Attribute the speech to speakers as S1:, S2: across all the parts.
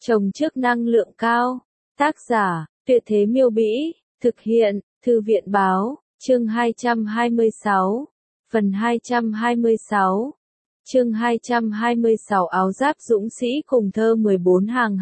S1: Trồng trước năng lượng cao. Tác giả, Tuyệt Thế Miêu Bĩ, thực hiện, Thư viện Báo, chương 226, phần 226. Chương 226 áo giáp dũng sĩ cùng thơ 14 hàng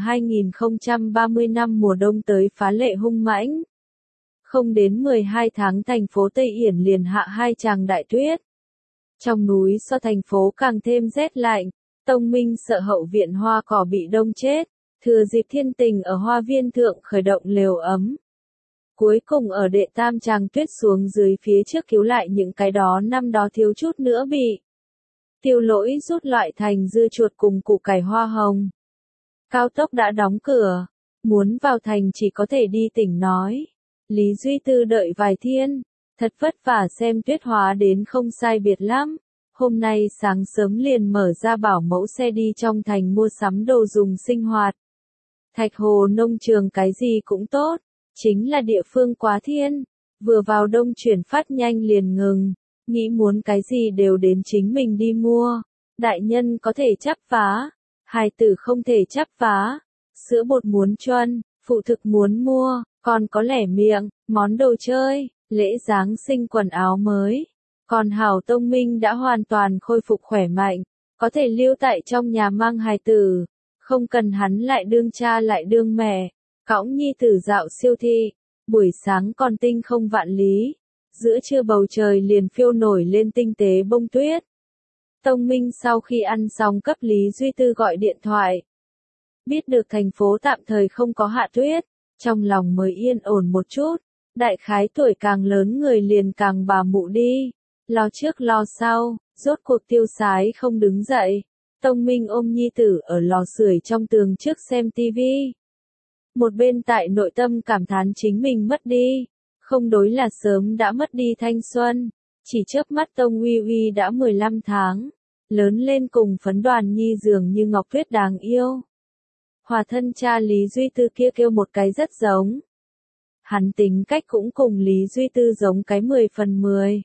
S1: 2030 năm mùa đông tới phá lệ hung mãnh. Không đến 12 tháng thành phố Tây Yển liền hạ hai tràng đại tuyết. Trong núi so thành phố càng thêm rét lạnh, Tông Minh sợ hậu viện hoa cỏ bị đông chết, thừa dịp thiên tình ở hoa viên thượng khởi động lều ấm. Cuối cùng ở đệ tam tràng tuyết xuống dưới phía trước cứu lại những cái đó năm đó thiếu chút nữa bị Tiêu Lỗi rút loại thành dưa chuột cùng củ cải hoa hồng. Cao tốc đã đóng cửa, muốn vào thành chỉ có thể đi tỉnh nói. Lý Duy Tư đợi vài thiên, thật vất vả xem tuyết hóa đến không sai biệt lắm. Hôm nay sáng sớm liền mở ra bảo mẫu xe đi trong thành mua sắm đồ dùng sinh hoạt. Thạch Hồ nông trường cái gì cũng tốt, chính là địa phương quá thiên, vừa vào đông chuyển phát nhanh liền ngừng, nghĩ muốn cái gì đều đến chính mình đi mua. Đại nhân có thể chắp vá, hài tử không thể chắp vá, sữa bột muốn choăn, phụ thực muốn mua, còn có lẻ miệng, món đồ chơi, lễ Giáng sinh quần áo mới. Còn Hảo Tông Minh đã hoàn toàn khôi phục khỏe mạnh, có thể lưu tại trong nhà mang hài tử, không cần hắn lại đương cha lại đương mẹ, cõng nhi tử dạo siêu thị, buổi sáng còn tinh không vạn lý, giữa trưa bầu trời liền phiêu nổi lên tinh tế bông tuyết. Tông Minh sau khi ăn xong cấp Lý Duy Tư gọi điện thoại. Biết được thành phố tạm thời không có hạ tuyết, trong lòng mới yên ổn một chút, đại khái tuổi càng lớn người liền càng bà mụ đi. Lo trước lo sau, rốt cuộc Tiêu Sái không đứng dậy. Tông Minh ôm nhi tử ở lò sưởi trong tường trước xem tivi. Một bên tại nội tâm cảm thán chính mình mất đi. Không đối là sớm đã mất đi thanh xuân. Chỉ chớp mắt Tông Uy Uy đã 15 tháng. Lớn lên cùng phấn đoàn nhi dường như ngọc tuyết đáng yêu. Hòa thân cha Lý Duy Tư kia kêu một cái rất giống. Hắn tính cách cũng cùng Lý Duy Tư giống cái 10 phần 10.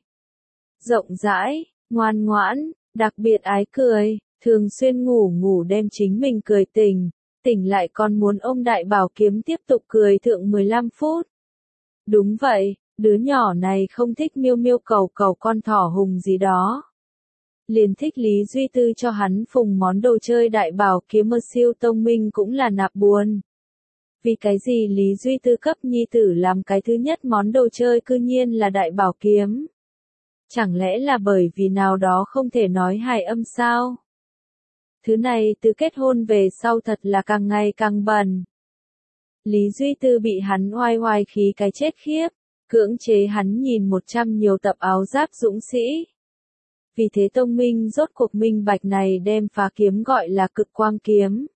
S1: Rộng rãi, ngoan ngoãn, đặc biệt ái cười, thường xuyên ngủ đem chính mình cười tỉnh lại còn muốn ôm đại bảo kiếm tiếp tục cười thượng 15 phút. Đúng vậy, đứa nhỏ này không thích miêu miêu cầu cầu con thỏ hùng gì đó. Liền thích Lý Duy Tư cho hắn phùng món đồ chơi đại bảo kiếm ở siêu Tông Minh cũng là nạp buồn. Vì cái gì Lý Duy Tư cấp nhi tử làm cái thứ nhất món đồ chơi cư nhiên là đại bảo kiếm? Chẳng lẽ là bởi vì nào đó không thể nói hài âm sao? Thứ này từ kết hôn về sau thật là càng ngày càng bẩn. Lý Duy Tư bị hắn oai khí cái chết khiếp, cưỡng chế hắn nhìn 100 nhiều tập áo giáp dũng sĩ. Vì thế Tông Minh rốt cuộc minh bạch này đem phá kiếm gọi là cực quang kiếm.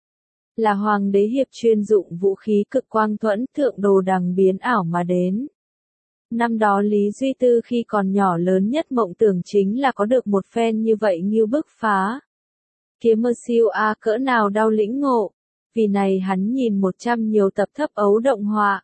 S1: Là hoàng đế hiệp chuyên dụng vũ khí cực quang thuẫn thượng đồ đằng biến ảo mà đến. Năm đó Lý Duy Tư khi còn nhỏ lớn nhất mộng tưởng chính là có được một phen như vậy như bức phá. Kiếm siêu A cỡ nào đau lĩnh ngộ. Vì này hắn nhìn 100 nhiều tập thấp ấu động họa.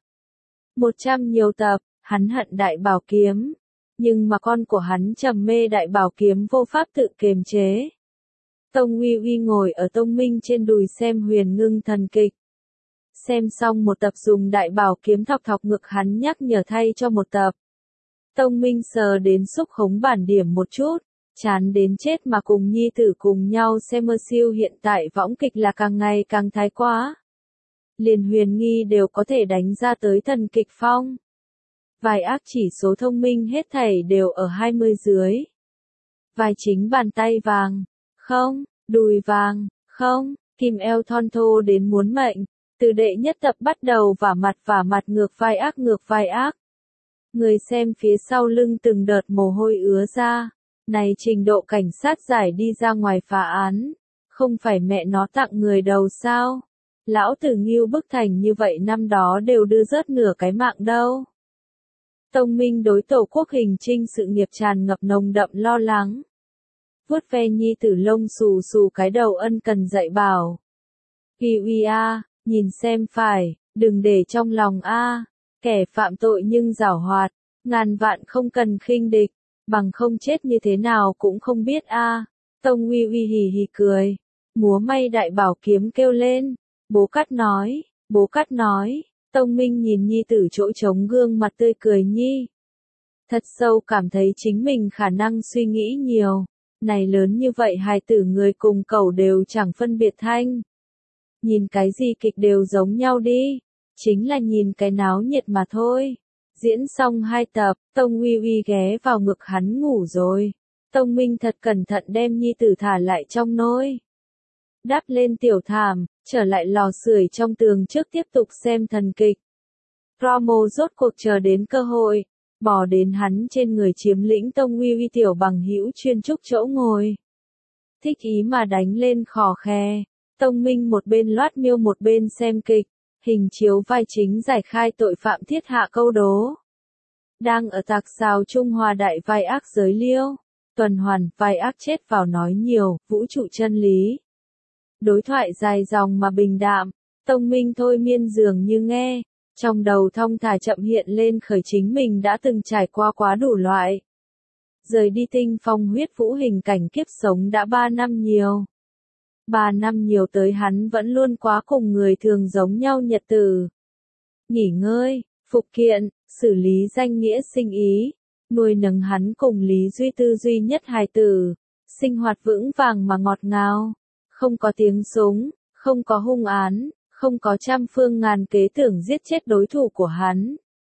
S1: 100 nhiều tập, hắn hận đại bảo kiếm. Nhưng mà con của hắn trầm mê đại bảo kiếm vô pháp tự kiềm chế. Tông Uy Uy ngồi ở Tông Minh trên đùi xem Huyền Ngưng thần kịch. Xem xong một tập dùng đại bảo kiếm thọc ngực hắn nhắc nhở thay cho một tập. Tông Minh sờ đến xúc hống bản điểm một chút, chán đến chết mà cùng nhi tử cùng nhau xem siêu hiện tại võng kịch là càng ngày càng thái quá. Liền Huyền Nghi đều có thể đánh ra tới thần kịch phong. Vài ác chỉ số thông minh hết thảy đều ở 20 dưới. Vài chính bàn tay vàng, không, đùi vàng, không, kim eo thon thô đến muốn mệnh. Từ đệ nhất tập bắt đầu vả mặt ngược vai ác. Người xem phía sau lưng từng đợt mồ hôi ứa ra. Này trình độ cảnh sát giải đi ra ngoài phá án. Không phải mẹ nó tặng người đầu sao? Lão tử Ngưu bức thành như vậy năm đó đều đưa rớt nửa cái mạng đâu. Tông Minh đối tổ quốc hình trinh sự nghiệp tràn ngập nồng đậm lo lắng. Vuốt ve nhi tử lông xù cái đầu ân cần dạy bảo. Uy Uy a, nhìn xem phải, đừng để trong lòng a, kẻ phạm tội nhưng giảo hoạt, ngàn vạn không cần khinh địch, bằng không chết như thế nào cũng không biết a. Tông Uy Uy hì hì cười, múa may đại bảo kiếm kêu lên, Bố Cát nói, Tông Minh nhìn nhi tử chỗ trống gương mặt tươi cười nhi. Thật sâu cảm thấy chính mình khả năng suy nghĩ nhiều. Này lớn như vậy hài tử người cùng cẩu đều chẳng phân biệt thanh. Nhìn cái gì kịch đều giống nhau đi. Chính là nhìn cái náo nhiệt mà thôi. Diễn xong 2 tập, Tông Uy Uy ghé vào ngực hắn ngủ rồi. Tông Minh thật cẩn thận đem nhi tử thả lại trong nôi. Đắp lên tiểu thảm, trở lại lò sưởi trong tường trước tiếp tục xem thần kịch. Promo rốt cuộc chờ đến cơ hội, bò đến hắn trên người chiếm lĩnh Tông Uy Uy tiểu bằng hữu chuyên trúc chỗ ngồi. Thích ý mà đánh lên khò khè, Tông Minh một bên loát miêu một bên xem kịch, hình chiếu vai chính giải khai tội phạm thiết hạ câu đố. Đang ở tạc xào Trung Hoa đại vai ác giới liêu, tuần hoàn, vai ác chết vào nói nhiều, vũ trụ chân lý. Đối thoại dài dòng mà bình đạm, Tông Minh thôi miên dường như nghe, trong đầu thong thả chậm hiện lên khởi chính mình đã từng trải qua quá đủ loại. Rời đi tinh phong huyết vũ hình cảnh kiếp sống đã 3 năm nhiều. 3 năm nhiều tới hắn vẫn luôn quá cùng người thường giống nhau nhật tử. Nghỉ ngơi, phục kiện, xử lý danh nghĩa sinh ý, nuôi nấng hắn cùng Lý Duy Tư duy nhất hài tử, sinh hoạt vững vàng mà ngọt ngào, không có tiếng súng, không có hung án, không có trăm phương ngàn kế tưởng giết chết đối thủ của hắn.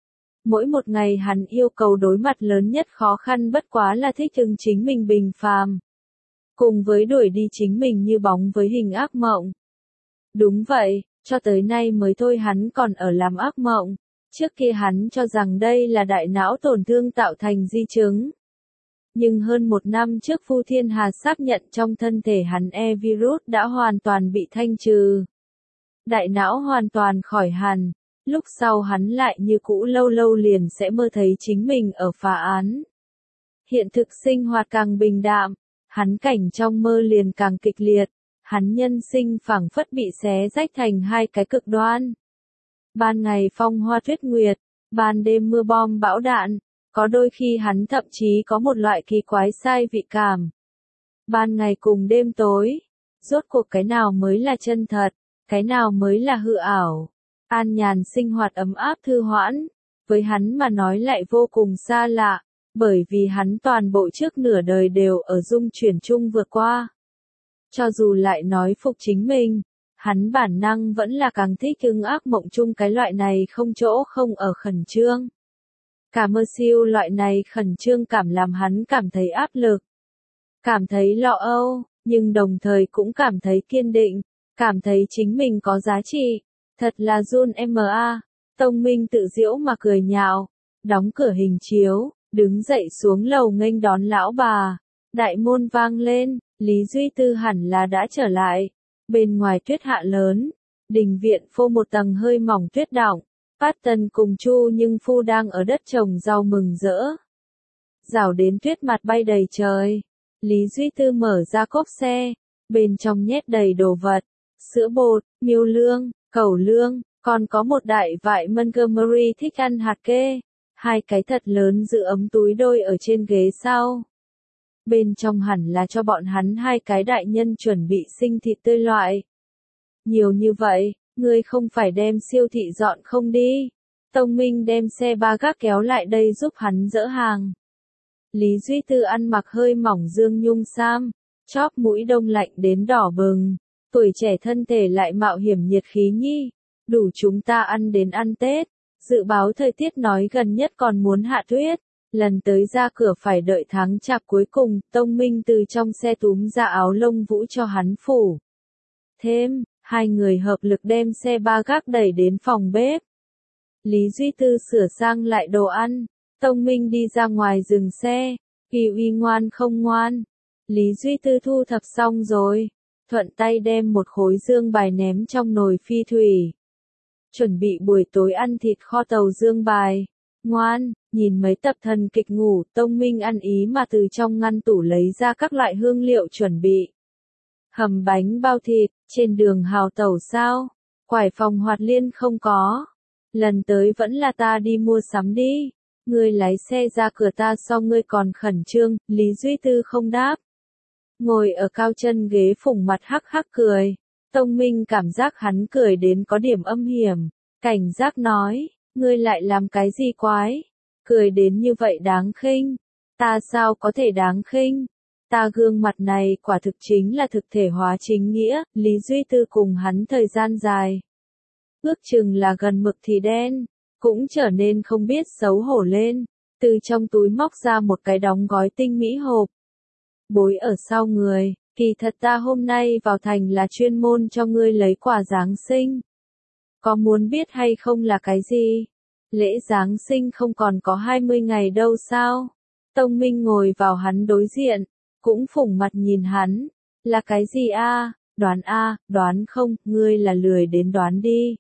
S1: Mỗi một ngày hắn yêu cầu đối mặt lớn nhất khó khăn bất quá là thích ứng chính mình bình phàm. Cùng với đuổi đi chính mình như bóng với hình ác mộng. Đúng vậy, cho tới nay mới thôi hắn còn ở làm ác mộng. Trước kia hắn cho rằng đây là đại não tổn thương tạo thành di chứng. Nhưng hơn 1 năm trước Phu Thiên Hà xác nhận trong thân thể hắn virus đã hoàn toàn bị thanh trừ. Đại não hoàn toàn khỏi hẳn. Lúc sau hắn lại như cũ lâu lâu liền sẽ mơ thấy chính mình ở phá án. Hiện thực sinh hoạt càng bình đạm, hắn cảnh trong mơ liền càng kịch liệt, hắn nhân sinh phảng phất bị xé rách thành 2 cái cực đoan. Ban ngày phong hoa tuyết nguyệt, ban đêm mưa bom bão đạn, có đôi khi hắn thậm chí có một loại kỳ quái sai vị cảm. Ban ngày cùng đêm tối, rốt cuộc cái nào mới là chân thật, cái nào mới là hư ảo. An nhàn sinh hoạt ấm áp thư hoãn, với hắn mà nói lại vô cùng xa lạ, bởi vì hắn toàn bộ trước nửa đời đều ở dung chuyển chung vượt qua. Cho dù lại nói phục chính mình, hắn bản năng vẫn là càng thích ứng ác mộng chung cái loại này không chỗ không ở khẩn trương. Cả mơ siêu loại này khẩn trương cảm làm hắn cảm thấy áp lực, cảm thấy lo âu, nhưng đồng thời cũng cảm thấy kiên định, cảm thấy chính mình có giá trị. Thật là Jun M.A. Tông Minh tự giễu mà cười nhạo, đóng cửa hình chiếu, đứng dậy xuống lầu nghênh đón lão bà. Đại môn vang lên, Lý Duy Tư hẳn là đã trở lại. Bên ngoài tuyết hạ lớn, đình viện phô một tầng hơi mỏng tuyết đọng. Patton cùng Chu Nhưng Phu đang ở đất trồng rau mừng rỡ. Rào đến tuyết mặt bay đầy trời. Lý Duy Tư mở ra cốp xe, bên trong nhét đầy đồ vật, sữa bột, miêu lương, cẩu lương, còn có một đại vại Montgomery thích ăn hạt kê. 2 cái thật lớn giữ ấm túi đôi ở trên ghế sau. Bên trong hẳn là cho bọn hắn 2 cái đại nhân chuẩn bị sinh thịt tươi loại. Nhiều như vậy, ngươi không phải đem siêu thị dọn không đi. Tông Minh đem xe ba gác kéo lại đây giúp hắn dỡ hàng. Lý Duy Tư ăn mặc hơi mỏng dương nhung sam, chóp mũi đông lạnh đến đỏ bừng. Tuổi trẻ thân thể lại mạo hiểm nhiệt khí nhi. Đủ chúng ta ăn đến ăn Tết. Dự báo thời tiết nói gần nhất còn muốn hạ tuyết. Lần tới ra cửa phải đợi tháng chạp cuối cùng, Tông Minh từ trong xe túm ra áo lông vũ cho hắn phủ. Thêm, 2 người hợp lực đem xe ba gác đẩy đến phòng bếp. Lý Duy Tư sửa sang lại đồ ăn. Tông Minh đi ra ngoài dừng xe. Uy Uy ngoan không ngoan. Lý Duy Tư thu thập xong rồi. Thuận tay đem một khối dương bài ném trong nồi phi thủy. Chuẩn bị buổi tối ăn thịt kho tàu dương bài. Ngoan, nhìn mấy tập thần kịch ngủ, Tông Minh ăn ý mà từ trong ngăn tủ lấy ra các loại hương liệu chuẩn bị. Hầm bánh bao thịt, trên đường hào tẩu sao? Quải phòng Hoạt Liên không có. Lần tới vẫn là ta đi mua sắm đi. Ngươi lái xe ra cửa ta so ngươi còn khẩn trương, Lý Duy Tư không đáp. Ngồi ở cao chân ghế phủng mặt hắc hắc cười. Tông Minh cảm giác hắn cười đến có điểm âm hiểm, cảnh giác nói, ngươi lại làm cái gì quái? Cười đến như vậy đáng khinh. Ta sao có thể đáng khinh? Ta gương mặt này quả thực chính là thực thể hóa chính nghĩa, Lý Duy Tư cùng hắn thời gian dài. Ước chừng là gần mực thì đen, cũng trở nên không biết xấu hổ lên, từ trong túi móc ra một cái đóng gói tinh mỹ hộp. Bối ở sau người, kỳ thật ta hôm nay vào thành là chuyên môn cho ngươi lấy quà Giáng sinh. Có muốn biết hay không là cái gì? Lễ Giáng sinh không còn có 20 ngày đâu sao? Tông Minh ngồi vào hắn đối diện, cũng phủng mặt nhìn hắn. Là cái gì a? Đoán a, đoán không, ngươi là lười đến đoán đi.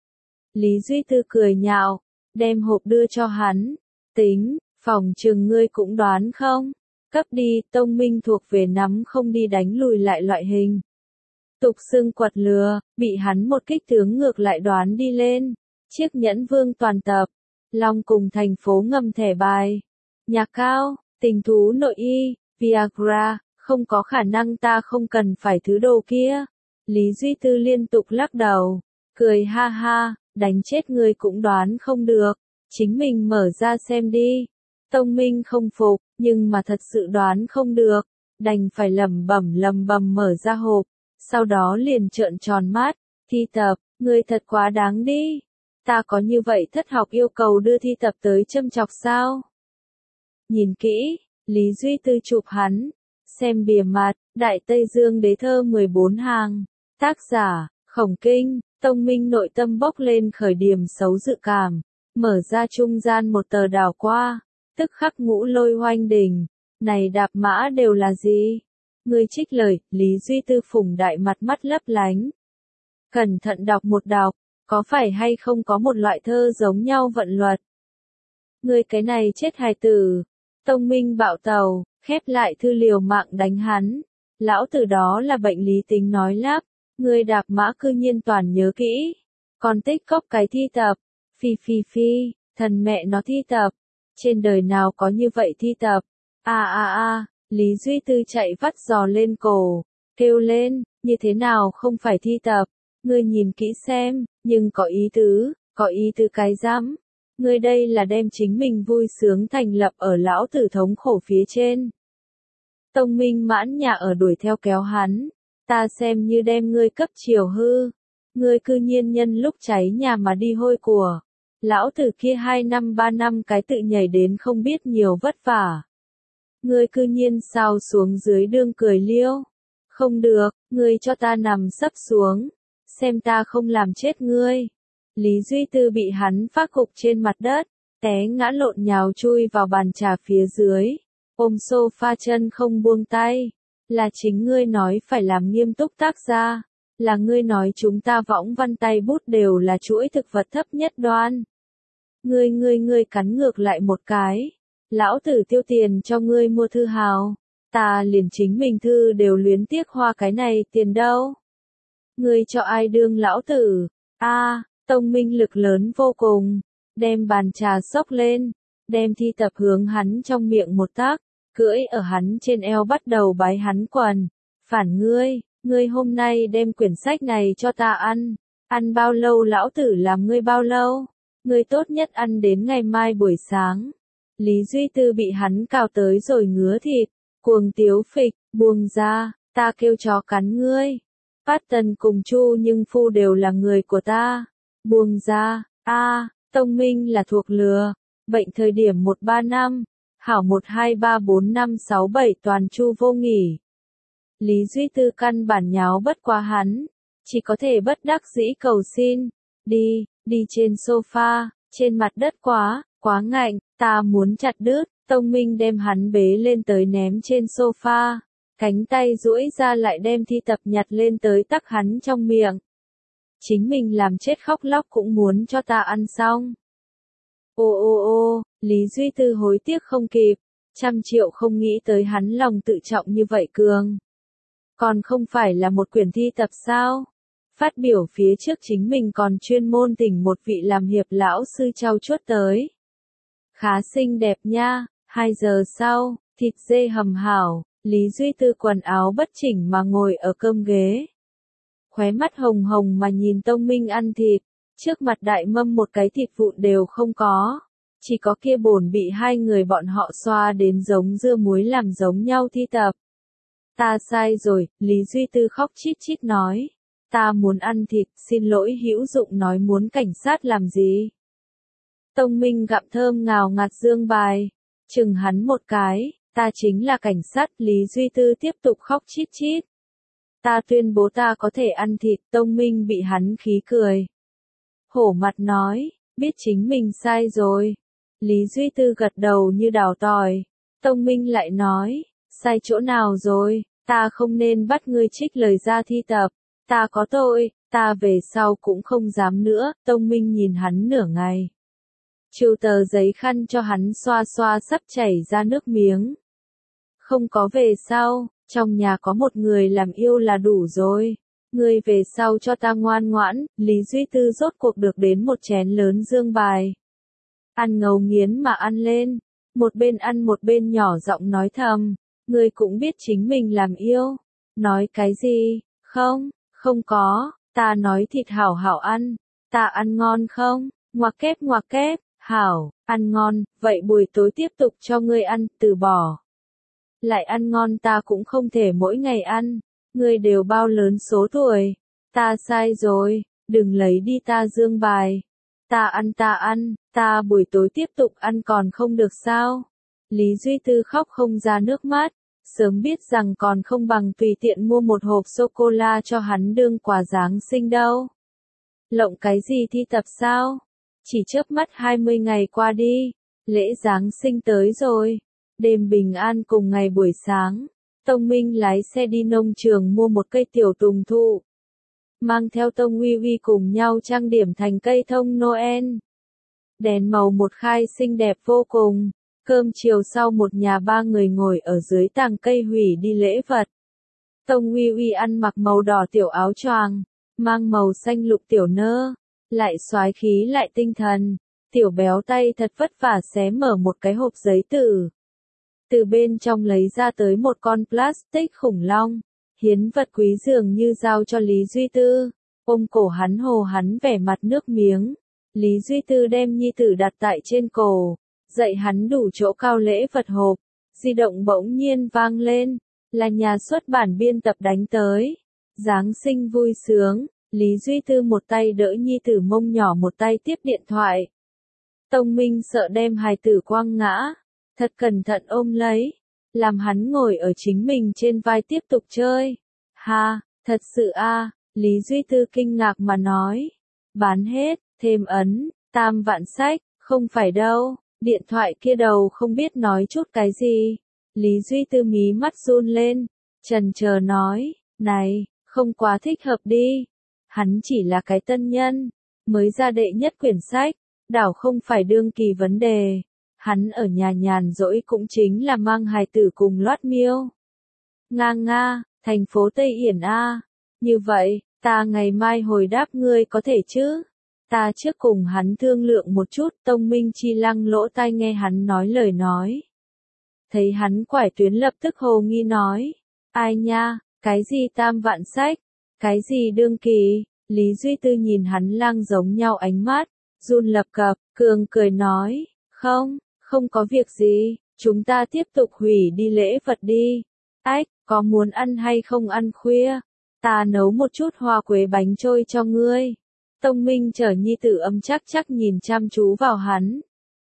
S1: Lý Duy Tư cười nhạo, đem hộp đưa cho hắn. Tính, phòng chừng ngươi cũng đoán không? Cấp đi, Tông Minh thuộc về nắm không đi đánh lùi lại loại hình. Tục xưng quật lừa, bị hắn một kích tướng ngược lại đoán đi lên. Chiếc nhẫn vương toàn tập, Long cùng thành phố ngầm thẻ bài, nhạc cao, tình thú nội y, Viagra, không có khả năng ta không cần phải thứ đồ kia. Lý Duy Tư liên tục lắc đầu, cười ha ha, đánh chết người cũng đoán không được, chính mình mở ra xem đi. Tông Minh không phục, nhưng mà thật sự đoán không được, đành phải lẩm bẩm mở ra hộp, sau đó liền trợn tròn mắt, thi tập, người thật quá đáng đi. Ta có như vậy thất học yêu cầu đưa thi tập tới châm chọc sao? Nhìn kỹ, Lý Duy Tư chụp hắn, xem bìa mặt, Đại Tây Dương đế thơ 14 hàng, tác giả, Khổng Kinh. Tông Minh nội tâm bốc lên khởi điểm xấu dự cảm, mở ra trung gian một tờ đảo qua, tức khắc ngũ lôi hoanh đỉnh, này đạp mã đều là gì? Ngươi trích lời, Lý Duy Tư phủng đại mặt mắt lấp lánh. Cẩn thận đọc một đọc, có phải hay không có một loại thơ giống nhau vận luật? Ngươi cái này chết hài tử. Tông Minh bạo tàu, khép lại thư liều mạng đánh hắn. Lão tử đó là bệnh lý tính nói lắp. Ngươi đạp mã cư nhiên toàn nhớ kỹ. Còn tích cóp cái thi tập. Phi, thần mẹ nó thi tập. Trên đời nào có như vậy thi tập. Lý Duy Tư chạy vắt giò lên cổ. Kêu lên, như thế nào không phải thi tập. Ngươi nhìn kỹ xem, nhưng có ý tứ cái rắm. Ngươi đây là đem chính mình vui sướng thành lập ở lão tử thống khổ phía trên. Tông Minh mãn nhà ở đuổi theo kéo hắn. Ta xem như đem ngươi cấp chiều hư. Ngươi cư nhiên nhân lúc cháy nhà mà đi hôi của. Lão tử kia 2 năm 3 năm cái tự nhảy đến không biết nhiều vất vả. Ngươi cư nhiên sao xuống dưới đương cười liêu. Không được, ngươi cho ta nằm sấp xuống. Xem ta không làm chết ngươi. Lý Duy Tư bị hắn phát gục trên mặt đất, té ngã lộn nhào chui vào bàn trà phía dưới, ôm sofa chân không buông tay. Là chính ngươi nói phải làm nghiêm túc tác gia, là ngươi nói chúng ta võng văn tay bút đều là chuỗi thực vật thấp nhất đoan. Ngươi cắn ngược lại một cái. Lão tử tiêu tiền cho ngươi mua thư hào, ta liền chính mình thư đều luyến tiếc hoa cái này tiền đâu. Ngươi cho ai đương lão tử? Tông Minh lực lớn vô cùng, đem bàn trà xốc lên, đem thi tập hướng hắn trong miệng một tác, cưỡi ở hắn trên eo bắt đầu bái hắn quần. Phản ngươi hôm nay đem quyển sách này cho ta ăn bao lâu lão tử làm ngươi bao lâu, ngươi tốt nhất ăn đến ngày mai buổi sáng. Lý Duy Tư bị hắn cào tới rồi ngứa thịt, cuồng tiếu phịch, buông ra, ta kêu chó cắn ngươi. Phát Tần cùng Chu Nhưng Phu đều là người của ta. Buông ra, Tông Minh là thuộc lừa, bệnh thời điểm 1-3 năm, hảo 1-2-3-4-5-6-7 toàn Chu vô nghỉ. Lý Duy Tư căn bản nháo bất qua hắn, chỉ có thể bất đắc dĩ cầu xin, đi trên sofa, trên mặt đất quá ngạnh, ta muốn chặt đứt. Tông Minh đem hắn bế lên tới ném trên sofa, cánh tay duỗi ra lại đem thi tập nhặt lên tới tắc hắn trong miệng. Chính mình làm chết khóc lóc cũng muốn cho ta ăn xong. Lý Duy Tư hối tiếc không kịp, 100 triệu không nghĩ tới hắn lòng tự trọng như vậy cường. Còn không phải là một quyển thi tập sao? Phát biểu phía trước chính mình còn chuyên môn thỉnh một vị làm hiệp lão sư trau chuốt tới. Khá xinh đẹp nha. 2 giờ sau, thịt dê hầm hảo, Lý Duy Tư quần áo bất chỉnh mà ngồi ở cơm ghế. khóe mắt hồng hồng mà nhìn Tông Minh ăn thịt, trước mặt đại mâm một cái thịt vụn đều không có, chỉ có kia bồn bị hai người bọn họ xoa đến giống dưa muối làm giống nhau thi tập. Ta sai rồi, Lý Duy Tư khóc chít chít nói. Ta muốn ăn thịt, xin lỗi hữu dụng nói muốn cảnh sát làm gì. Tông Minh gặm thơm ngào ngạt dương bài, chừng hắn một cái, ta chính là cảnh sát. Lý Duy Tư tiếp tục khóc chít chít. Ta tuyên bố ta có thể ăn thịt. Tông Minh bị hắn khí cười. Hổ mặt nói, biết chính mình sai rồi. Lý Duy Tư gật đầu như đào tỏi. Tông Minh lại nói, sai chỗ nào rồi, ta không nên bắt ngươi trích lời ra thi tập. Ta có tội, ta về sau cũng không dám nữa. Tông Minh nhìn hắn nửa ngày. Chịu tờ giấy khăn cho hắn xoa xoa sắp chảy ra nước miếng. Không có về sau, trong nhà có một người làm yêu là đủ rồi. Ngươi về sau cho ta ngoan ngoãn. Lý Duy Tư rốt cuộc được đến một chén lớn dương bài. Ăn ngấu nghiến mà ăn lên. Một bên ăn một bên nhỏ giọng nói thầm. Ngươi cũng biết chính mình làm yêu. Nói cái gì? Không, không có. Ta nói thịt hảo hảo ăn. Ta ăn ngon không? Ngoặc kép. Hảo, ăn ngon. Vậy buổi tối tiếp tục cho ngươi ăn. Từ bỏ. Lại ăn ngon ta cũng không thể mỗi ngày ăn. Ngươi đều bao lớn số tuổi. Ta sai rồi. Đừng lấy đi ta dương bài. Ta ăn. Ta buổi tối tiếp tục ăn còn không được sao? Lý Duy Tư khóc không ra nước mắt. Sớm biết rằng còn không bằng tùy tiện mua một hộp sô-cô-la cho hắn đương quà Giáng sinh đâu. Lộng cái gì thi tập sao? Chỉ chớp mắt 20 ngày qua đi. Lễ Giáng sinh tới rồi. Đêm bình an cùng ngày buổi sáng. Tông Minh lái xe đi nông trường mua một cây tiểu tùng thụ. Mang theo Tông Uy Uy cùng nhau trang điểm thành cây thông Noel. Đèn màu một khai xinh đẹp vô cùng. Cơm chiều sau một nhà ba người ngồi ở dưới tàng cây hủy đi lễ vật. Tông Uy Uy ăn mặc màu đỏ tiểu áo choàng, mang màu xanh lục tiểu nơ, lại soái khí lại tinh thần. Tiểu béo tay thật vất vả xé mở một cái hộp giấy từ. Từ bên trong lấy ra tới một con plastic khủng long, hiến vật quý dường như giao cho Lý Duy Tư. Ôm cổ hắn hồ hắn vẻ mặt nước miếng. Lý Duy Tư đem nhi tử đặt tại trên cổ. Dạy hắn đủ chỗ cao lễ vật hộp, di động bỗng nhiên vang lên, là nhà xuất bản biên tập đánh tới. Giáng sinh vui sướng, Lý Duy Tư một tay đỡ nhi tử mông nhỏ một tay tiếp điện thoại. Tông Minh sợ đem hài tử quăng ngã, thật cẩn thận ôm lấy, làm hắn ngồi ở chính mình trên vai tiếp tục chơi. Ha, thật sự a, Lý Duy Tư kinh ngạc mà nói. Bán hết, thêm ấn, 3 vạn sách, không phải đâu. Điện thoại kia đầu không biết nói chút cái gì. Lý Duy Tư mí mắt run lên, chần chờ nói, này, không quá thích hợp đi. Hắn chỉ là cái tân nhân, mới ra đệ nhất quyển sách, đảo không phải đương kỳ vấn đề. Hắn ở nhà nhàn rỗi cũng chính là mang hài tử cùng loát miêu. Nga, thành phố Tây Yển A. Như vậy, ta ngày mai hồi đáp ngươi có thể chứ? Ta trước cùng hắn thương lượng một chút. Tông Minh chi lăng lỗ tai nghe hắn nói lời nói. Thấy hắn quải tuyến lập tức hồ nghi nói. Ai nha, cái gì 3 vạn sách? Cái gì đương kỳ? Lý Duy Tư nhìn hắn lăng giống nhau ánh mắt, run lập cập, cường cười nói. Không có việc gì, chúng ta tiếp tục hủy đi lễ vật đi. Ách, có muốn ăn hay không ăn khuya? Ta nấu một chút hoa quế bánh trôi cho ngươi. Tông Minh chở nhi tử âm chắc nhìn chăm chú vào hắn.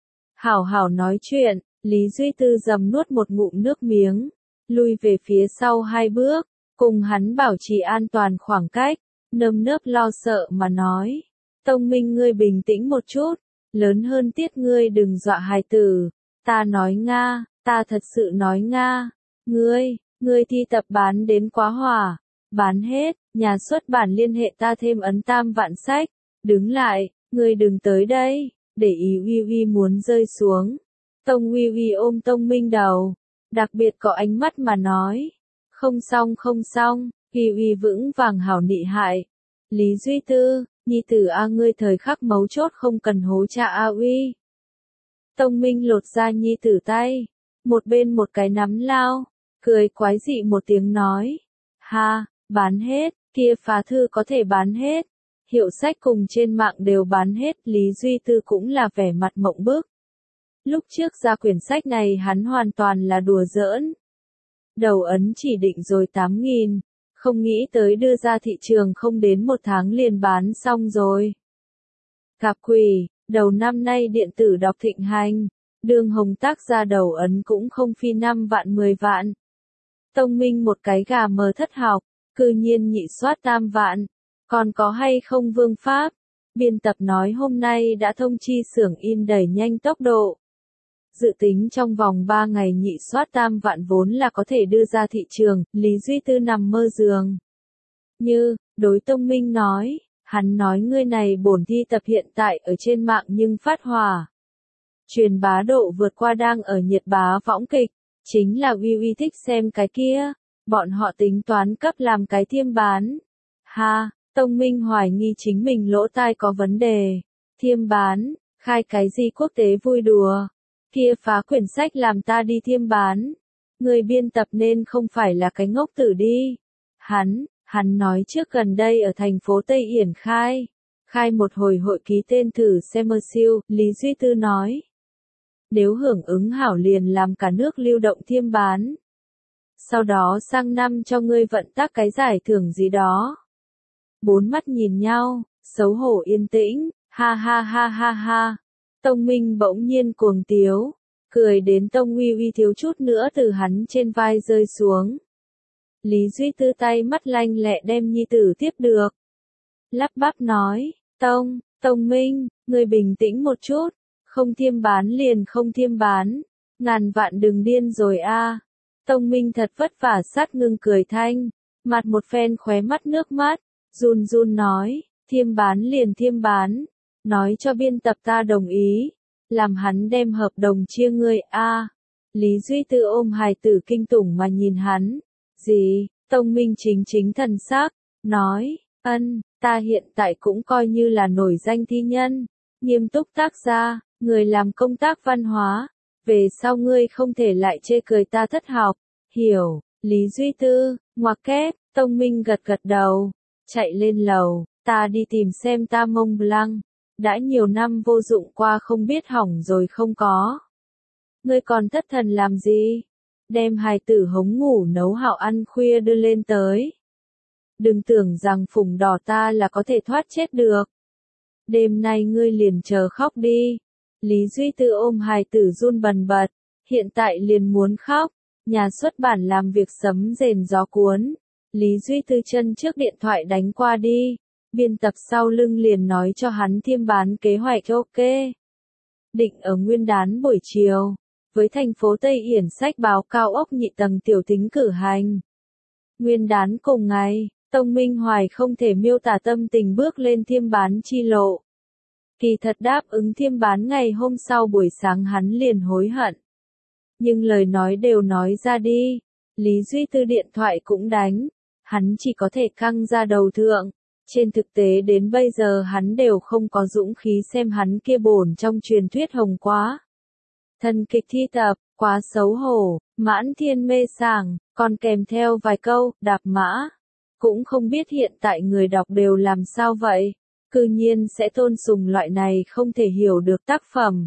S1: Hảo nói chuyện, Lý Duy Tư dầm nuốt một ngụm nước miếng, lui về phía sau 2 bước, cùng hắn bảo trì an toàn khoảng cách, nơm nớp lo sợ mà nói. Tông Minh ngươi bình tĩnh một chút, lớn hơn tiết ngươi đừng dọa hài tử. Ta nói Nga, ta thật sự nói Nga. Ngươi thi tập bán đến quá hỏa. Bán hết, nhà xuất bản liên hệ ta thêm ấn 3 vạn sách. Đứng lại, ngươi đừng tới đây, để ý Uy Uy muốn rơi xuống. Tông Uy Uy ôm Tông Minh đầu, đặc biệt có ánh mắt mà nói. Không xong, Uy Uy vững vàng hảo nị hại. Lý Duy Tư, nhi tử a ngươi thời khắc mấu chốt không cần hố cha a Uy. Tông Minh lột ra nhi tử tay, một bên một cái nắm lao, cười quái dị một tiếng nói. Ha, bán hết, Kia phá thư có thể bán hết. Hiệu sách cùng trên mạng đều bán hết, Lý Duy Tư cũng là vẻ mặt mộng bức. Lúc trước ra quyển sách này hắn hoàn toàn là đùa giỡn. Đầu ấn chỉ định rồi 8.000, không nghĩ tới đưa ra thị trường không đến 1 tháng liền bán xong rồi. Gặp quỷ, đầu năm nay điện tử đọc thịnh hành, Đường Hồng tác ra đầu ấn cũng không phi 5 vạn 10 vạn. Tông Minh một cái gà mờ thất học, cư nhiên nhị soát tam vạn, còn có hay không vương pháp? Biên tập nói hôm nay đã thông chi xưởng in đẩy nhanh tốc độ. Dự tính trong vòng 3 ngày nhị soát tam vạn vốn là có thể đưa ra thị trường, Lý Duy Tư nằm mơ giường. Như, đối Tông Minh nói, hắn nói ngươi này bổn thi tập hiện tại ở trên mạng nhưng phát hỏa. Truyền bá độ vượt qua đang ở nhiệt bá võng kịch, chính là Vivi thích xem cái kia, bọn họ tính toán cấp làm cái thiêm bán. Ha, Tông Minh hoài nghi chính mình lỗ tai có vấn đề. Thiêm bán, khai cái gì quốc tế vui đùa. Kia phá quyển sách làm ta đi thiêm bán. Người biên tập nên không phải là cái ngốc tử đi. Hắn nói trước gần đây ở thành phố Tây Yển khai một hồi hội ký tên thử xem siêu, Lý Duy Tư nói. Nếu hưởng ứng hảo liền làm cả nước lưu động thiêm bán. Sau đó sang năm cho ngươi vận tác cái giải thưởng gì đó. 4 mắt nhìn nhau, xấu hổ yên tĩnh, ha ha ha ha ha. Tông Minh bỗng nhiên cuồng tiếu, cười đến Tông Uy Uy thiếu chút nữa từ hắn trên vai rơi xuống. Lý Duy Tư tay mắt lanh lẹ đem nhi tử tiếp được. Lắp bắp nói, Tông Minh, ngươi bình tĩnh một chút, không thiêm bán liền không thiêm bán, ngàn vạn đừng điên rồi a. Tông Minh thật vất vả sát ngưng cười thanh, mặt một phen khóe mắt nước mắt, run run nói, thiêm bán liền thiêm bán, nói cho biên tập ta đồng ý, làm hắn đem hợp đồng chia ngươi a. Lý Duy Tư ôm hài tử kinh tủng mà nhìn hắn, gì? Tông Minh chính thần sắc, nói, ta hiện tại cũng coi như là nổi danh thi nhân, nghiêm túc tác gia, người làm công tác văn hóa, về sau ngươi không thể lại chê cười ta thất học, hiểu. Lý Duy Tư, ngoặc kép, Tông Minh gật gật đầu, chạy lên lầu, ta đi tìm xem ta Mont Blanc, đã nhiều năm vô dụng qua không biết hỏng rồi không có. Ngươi còn thất thần làm gì? Đem hài tử hống ngủ nấu hảo ăn khuya đưa lên tới. Đừng tưởng rằng phùng đỏ ta là có thể thoát chết được. Đêm nay ngươi liền chờ khóc đi. Lý Duy Tư ôm hài tử run bần bật, hiện tại liền muốn khóc. Nhà xuất bản làm việc sấm rền gió cuốn. Lý Duy Tư chân trước điện thoại đánh qua đi. Biên tập sau lưng liền nói cho hắn thiêm bán kế hoạch ok. Định ở nguyên đán buổi chiều. Với thành phố Tây Yển sách báo cao ốc nhị tầng tiểu tính cử hành. Nguyên đán cùng ngày, Tông Minh Hoài không thể miêu tả tâm tình bước lên thiêm bán chi lộ. Kỳ thật đáp ứng thiêm bán ngày hôm sau buổi sáng hắn liền hối hận. Nhưng lời nói đều nói ra đi, Lý Duy Tư điện thoại cũng đánh, hắn chỉ có thể căng ra đầu thượng. Trên thực tế đến bây giờ hắn đều không có dũng khí xem hắn kia bổn trong truyền thuyết hồng quá. Thần kịch thi tập, quá xấu hổ, mãn thiên mê sảng, còn kèm theo vài câu, đạp mã. Cũng không biết hiện tại người đọc đều làm sao vậy, cư nhiên sẽ tôn sùng loại này không thể hiểu được tác phẩm.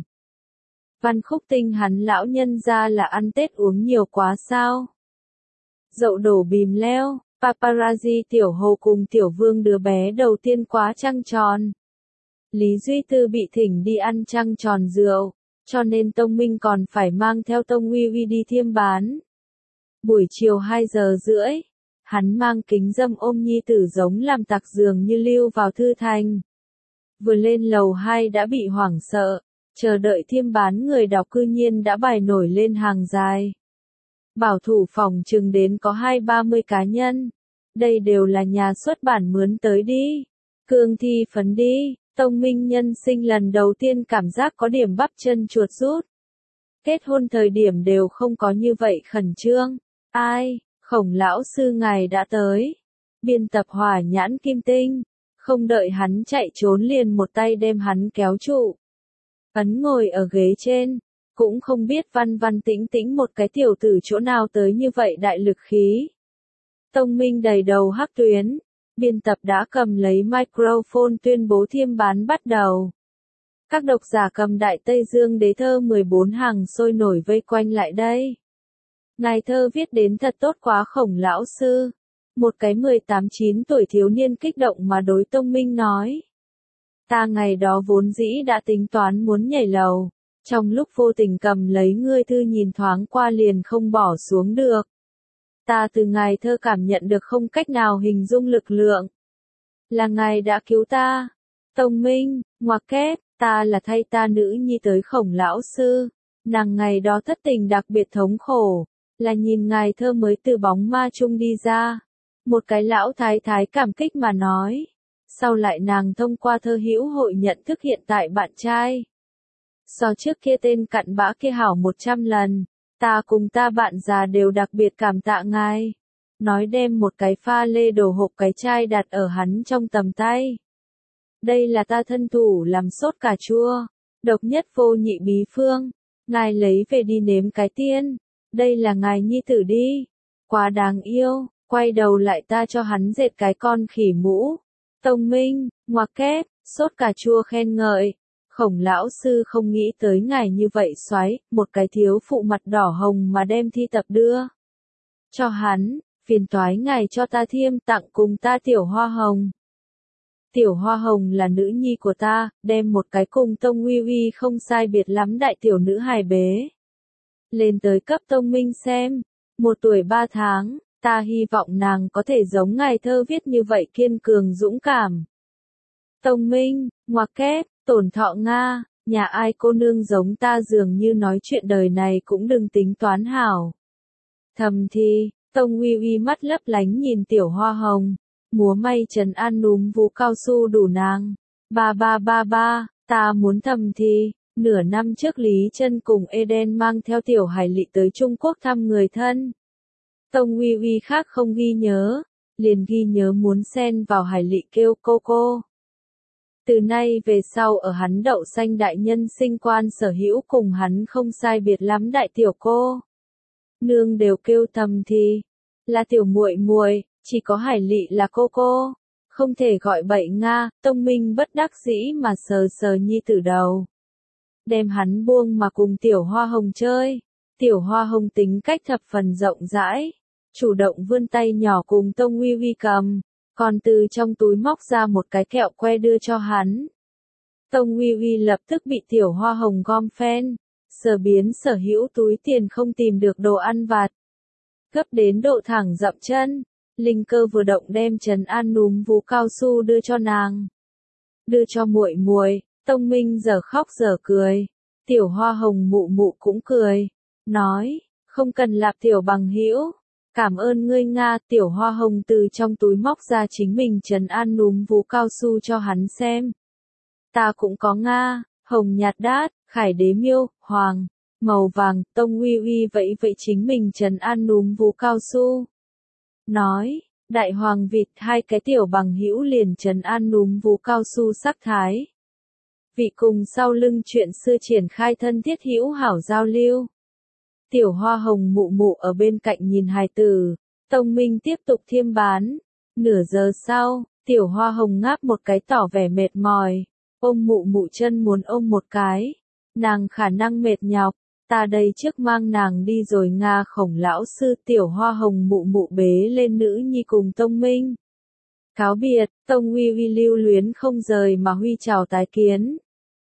S1: Văn Khúc Tinh hắn lão nhân ra là ăn Tết uống nhiều quá sao? Dậu đổ bìm leo, paparazzi tiểu hồ cùng tiểu vương đứa bé đầu tiên quá trăng tròn. Lý Duy Tư bị thỉnh đi ăn trăng tròn rượu. Cho nên Tông Minh còn phải mang theo Tông Uy Uy đi thiêm bán. Buổi chiều 2 giờ rưỡi, hắn mang kính dâm ôm nhi tử giống làm tặc dường như lưu vào thư thành. Vừa lên lầu 2 đã bị hoảng sợ, chờ đợi thiêm bán người đọc cư nhiên đã bài nổi lên hàng dài. Bảo thủ phòng chừng đến có 20-30 cá nhân. Đây đều là nhà xuất bản mướn tới đi. Cương thi phấn đi. Tông Minh nhân sinh lần đầu tiên cảm giác có điểm bắp chân chuột rút. Kết hôn thời điểm đều không có như vậy khẩn trương. Ai, Khổng lão sư ngài đã tới. Biên tập Hỏa Nhãn Kim Tinh. Không đợi hắn chạy trốn liền một tay đem hắn kéo trụ. Ấn ngồi ở ghế trên. Cũng không biết văn văn tĩnh tĩnh một cái tiểu tử chỗ nào tới như vậy đại lực khí. Tông Minh đầy đầu hắc tuyến. Biên tập đã cầm lấy microphone tuyên bố thiêm bán bắt đầu. Các độc giả cầm Đại Tây Dương Đế thơ 14 hàng sôi nổi vây quanh lại đây. Ngài thơ viết đến thật tốt quá Khổng lão sư. Một cái 18-9 tuổi thiếu niên kích động mà đối Tông Minh nói. Ta ngày đó vốn dĩ đã tính toán muốn nhảy lầu. Trong lúc vô tình cầm lấy ngươi thư nhìn thoáng qua liền không bỏ xuống được. Ta từ ngài thơ cảm nhận được không cách nào hình dung lực lượng. Là ngài đã cứu ta. Tông Minh, ngoặc kép, ta là thay ta nữ nhi tới Khổng lão sư. Nàng ngày đó thất tình đặc biệt thống khổ. Là nhìn ngài thơ mới từ bóng ma chung đi ra. Một cái lão thái thái cảm kích mà nói. Sau lại nàng thông qua thơ hữu hội nhận thức hiện tại bạn trai. So trước kia tên cặn bã kia hảo 100 lần. Ta cùng ta bạn già đều đặc biệt cảm tạ ngài. Nói đem một cái pha lê đổ hộp cái chai đặt ở hắn trong tầm tay. Đây là ta thân thủ làm sốt cà chua. Độc nhất vô nhị bí phương. Ngài lấy về đi nếm cái tiên. Đây là ngài nhi tử đi. Quá đáng yêu. Quay đầu lại ta cho hắn dệt cái con khỉ mũ. Tông Minh, ngoặc kép, sốt cà chua khen ngợi. Khổng lão sư không nghĩ tới ngài như vậy xoáy, một cái thiếu phụ mặt đỏ hồng mà đem thi tập đưa. Cho hắn, phiền toái ngài cho ta thiêm tặng cùng ta Tiểu Hoa Hồng. Tiểu Hoa Hồng là nữ nhi của ta, đem một cái cùng Tông Uy Uy không sai biệt lắm đại tiểu nữ hài bế. Lên tới cấp Tông Minh xem, 1 tuổi 3 tháng, ta hy vọng nàng có thể giống ngài thơ viết như vậy kiên cường dũng cảm. Tông Minh, ngoặc kép, tổn thọ Nga, nhà ai cô nương giống ta dường như nói chuyện đời này cũng đừng tính toán hảo. Thầm thì, Tông Uy Uy mắt lấp lánh nhìn Tiểu Hoa Hồng, múa may trần an núm vú cao su đủ nàng. Ba, ta muốn thầm thì, nửa năm trước Lý Chân cùng Eden mang theo Tiểu Hải Lị tới Trung Quốc thăm người thân. Tông Uy Uy khác không ghi nhớ, liền ghi nhớ muốn xen vào Hải Lị kêu cô. Từ nay về sau ở hắn đậu xanh đại nhân sinh quan sở hữu cùng hắn không sai biệt lắm đại tiểu cô. Nương đều kêu thầm thì, là tiểu muội muội, chỉ có Hải Lị là cô. Không thể gọi bậy Nga, Tông Minh bất đắc dĩ mà sờ sờ nhi tử đầu. Đem hắn buông mà cùng Tiểu Hoa Hồng chơi. Tiểu Hoa Hồng tính cách thập phần rộng rãi, chủ động vươn tay nhỏ cùng Tông Uy Uy cầm. Còn từ trong túi móc ra một cái kẹo que đưa cho hắn. Tông Uy Uy lập tức bị Tiểu Hoa Hồng gom phen, sờ biến sở hữu túi tiền không tìm được đồ ăn vặt. Gấp đến độ thẳng dậm chân, linh cơ vừa động đem trần an núm vú cao su đưa cho nàng. Đưa cho muội muội, Tông Minh giờ khóc giờ cười. Tiểu Hoa Hồng mụ mụ cũng cười, nói, không cần lạp tiểu bằng hữu. Cảm ơn ngươi Nga. Tiểu Hoa Hồng từ trong túi móc ra chính mình trấn an núm vú cao su cho hắn xem. Ta cũng có Nga, hồng nhạt đát, khải đế miêu, hoàng, màu vàng. Tông Uy Uy vẫy chính mình trấn an núm vú cao su. Nói, đại hoàng vịt 2 cái tiểu bằng hữu liền trấn an núm vú cao su sắc thái. Vị cùng sau lưng chuyện xưa triển khai thân thiết hữu hảo giao lưu. Tiểu Hoa Hồng mụ mụ ở bên cạnh nhìn hài tử, Tông Minh tiếp tục thiêm bán. Nửa giờ sau, Tiểu Hoa Hồng ngáp một cái tỏ vẻ mệt mỏi, ôm mụ mụ chân muốn ôm một cái. Nàng khả năng mệt nhọc, ta đây trước mang nàng đi rồi Nga. Khổng lão sư. Tiểu Hoa Hồng mụ mụ bế lên nữ nhi cùng Tông Minh. Cáo biệt, Tông Uy Uy lưu luyến không rời mà huy chào tái kiến.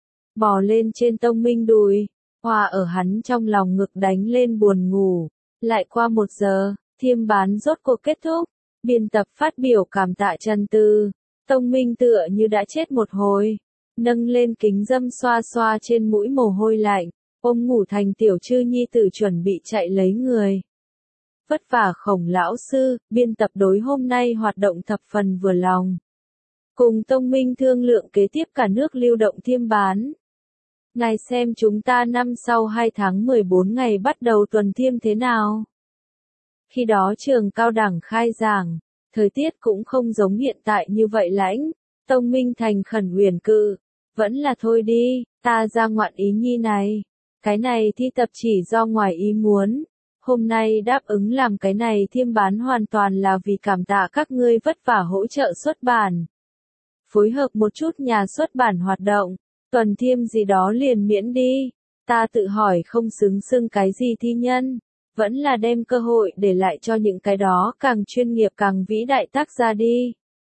S1: Bò lên trên Tông Minh đùi. Hoa ở hắn trong lòng ngực đánh lên buồn ngủ. Lại qua 1 giờ, thiêm bán rốt cuộc kết thúc. Biên tập phát biểu cảm tạ Trần Tư. Tông Minh tựa như đã chết một hồi. Nâng lên kính dâm xoa xoa trên mũi mồ hôi lạnh. Ôm ngủ thành tiểu chư nhi tử chuẩn bị chạy lấy người. Vất vả Khổng lão sư. Biên tập đối hôm nay hoạt động thập phần vừa lòng. Cùng Tông Minh thương lượng kế tiếp cả nước lưu động thiêm bán. Ngài xem chúng ta năm sau 2 tháng 14 ngày bắt đầu tuần thiêm thế nào? Khi đó trường cao đẳng khai giảng, thời tiết cũng không giống hiện tại như vậy lãnh. Tông Minh thành khẩn uyển cự, vẫn là thôi đi, ta ra ngoạn ý nhi này. Cái này thi tập chỉ do ngoài ý muốn. Hôm nay đáp ứng làm cái này thiêm bán hoàn toàn là vì cảm tạ các ngươi vất vả hỗ trợ xuất bản. Phối hợp một chút nhà xuất bản hoạt động, tuần thiêm gì đó liền miễn đi. Ta tự hỏi không xứng cái gì thi nhân, vẫn là đem cơ hội để lại cho những cái đó càng chuyên nghiệp càng vĩ đại tác gia đi.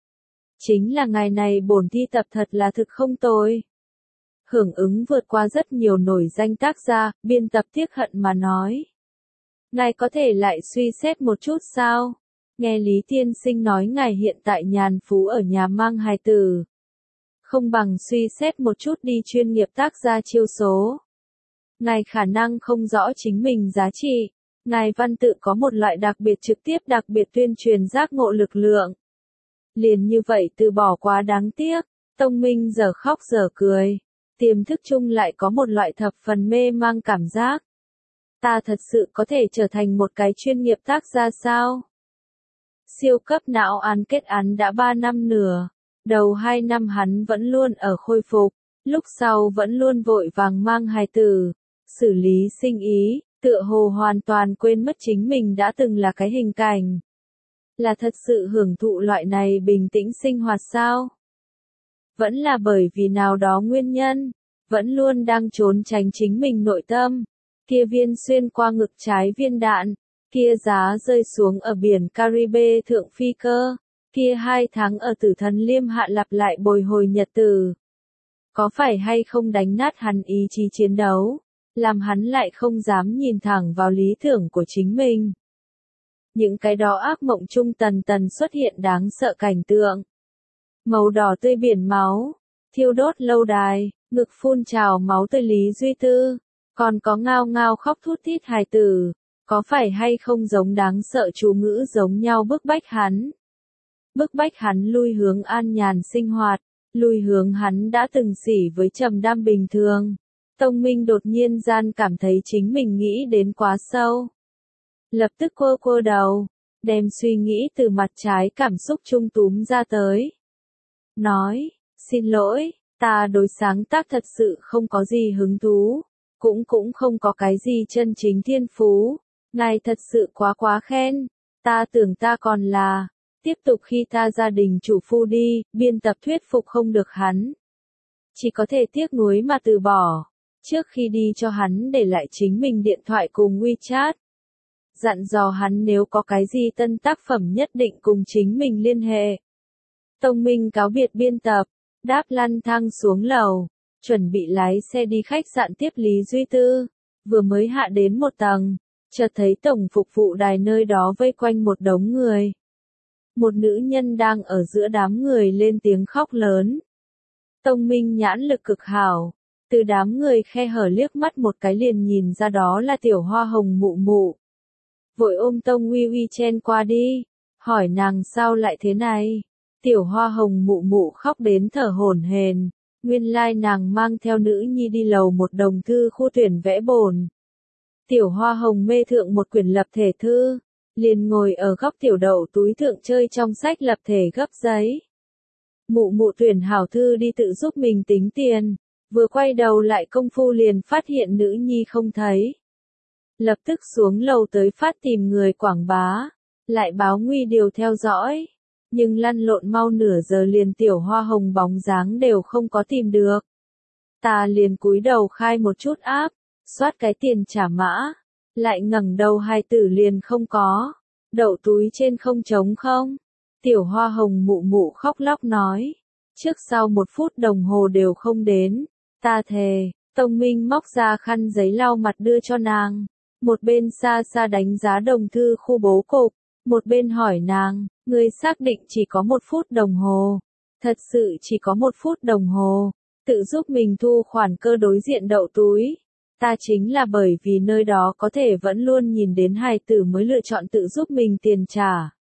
S1: Chính là ngày này bổn thi tập thật là thực không tồi. Hưởng ứng vượt qua rất nhiều nổi danh tác gia, biên tập tiếc hận mà nói. Ngài có thể lại suy xét một chút sao? Nghe Lý Tiên Sinh nói ngài hiện tại nhàn phú ở nhà mang hài tử. Không bằng suy xét một chút đi chuyên nghiệp tác gia chiêu số. Ngài khả năng không rõ chính mình giá trị. Ngài văn tự có một loại đặc biệt trực tiếp đặc biệt tuyên truyền giác ngộ lực lượng. Liền như vậy từ bỏ quá đáng tiếc. Tông Minh giờ khóc giờ cười. Tiềm thức chung lại có một loại thập phần mê mang cảm giác. Ta thật sự có thể trở thành một cái chuyên nghiệp tác gia sao? Siêu cấp não án kết án đã 3 năm nửa. Đầu 2 năm hắn vẫn luôn ở khôi phục. Lúc sau vẫn luôn vội vàng mang hài tử. Xử lý sinh ý, tựa hồ hoàn toàn quên mất chính mình đã từng là cái hình cảnh. Là thật sự hưởng thụ loại này bình tĩnh sinh hoạt sao? Vẫn là bởi vì nào đó nguyên nhân, vẫn luôn đang trốn tránh chính mình nội tâm. Kia viên xuyên qua ngực trái viên đạn, kia giá rơi xuống ở biển Caribe thượng phi cơ, kia 2 tháng ở Tử Thần Liêm Hạ lặp lại bồi hồi nhật tử. Có phải hay không đánh nát hắn ý chí chiến đấu, làm hắn lại không dám nhìn thẳng vào lý tưởng của chính mình. Những cái đó ác mộng chung tần tần xuất hiện đáng sợ cảnh tượng. Màu đỏ tươi biển máu, thiêu đốt lâu đài, ngực phun trào máu tươi Lý Duy Tư, còn có ngao ngao khóc thút thít hài tử, có phải hay không giống đáng sợ chú ngữ giống nhau bức bách hắn. Bức bách hắn lui hướng an nhàn sinh hoạt, lui hướng hắn đã từng xỉ với trầm đam bình thường. Tông Minh đột nhiên gian cảm thấy chính mình nghĩ đến quá sâu. Lập tức quơ đầu, đem suy nghĩ từ mặt trái cảm xúc trung túm ra tới. Nói, xin lỗi, ta đối sáng tác thật sự không có gì hứng thú, cũng không có cái gì chân chính thiên phú, ngài thật sự quá khen, ta tưởng ta còn là, tiếp tục khi ta gia đình chủ phu đi, biên tập thuyết phục không được hắn. Chỉ có thể tiếc nuối mà từ bỏ, trước khi đi cho hắn để lại chính mình điện thoại cùng WeChat. Dặn dò hắn nếu có cái gì tân tác phẩm nhất định cùng chính mình liên hệ. Tông Minh cáo biệt biên tập, đáp lăn thang xuống lầu, chuẩn bị lái xe đi khách sạn tiếp Lý Duy Tư. Vừa mới hạ đến một tầng, chợt thấy tổng phục vụ đài nơi đó vây quanh một đống người. Một nữ nhân đang ở giữa đám người lên tiếng khóc lớn. Tông Minh nhãn lực cực hảo, từ đám người khe hở liếc mắt một cái liền nhìn ra đó là tiểu hoa hồng mụ mụ. Vội ôm Tông Uy Uy chen qua đi, hỏi nàng sao lại thế này. Tiểu hoa hồng mụ mụ khóc đến thở hổn hển, nguyên lai nàng mang theo nữ nhi đi lầu một đồng thư khu tuyển vẽ bổn. Tiểu hoa hồng mê thượng một quyển lập thể thư, liền ngồi ở góc tiểu đậu túi thượng chơi trong sách lập thể gấp giấy. Mụ mụ tuyển hảo thư đi tự giúp mình tính tiền, vừa quay đầu lại công phu liền phát hiện nữ nhi không thấy. Lập tức xuống lầu tới phát tìm người quảng bá, lại báo nguy điều theo dõi. Nhưng lăn lộn mau nửa giờ liền tiểu hoa hồng bóng dáng đều không có tìm được. Ta liền cúi đầu khai một chút áp, soát cái tiền trả mã, lại ngẩng đầu hai tử liền không có, đậu túi trên không trống không. Tiểu hoa hồng mụ mụ khóc lóc nói, trước sau 1 phút đồng hồ đều không đến, ta thề. Tông Minh móc ra khăn giấy lau mặt đưa cho nàng, một bên xa xa đánh giá đồng thư khu bố cục, một bên hỏi nàng, ngươi xác định chỉ có 1 phút đồng hồ, thật sự chỉ có 1 phút đồng hồ, tự giúp mình thu khoản cơ đối diện đậu túi. Ta chính là bởi vì nơi đó có thể vẫn luôn nhìn đến hài tử mới lựa chọn tự giúp mình tiền trả.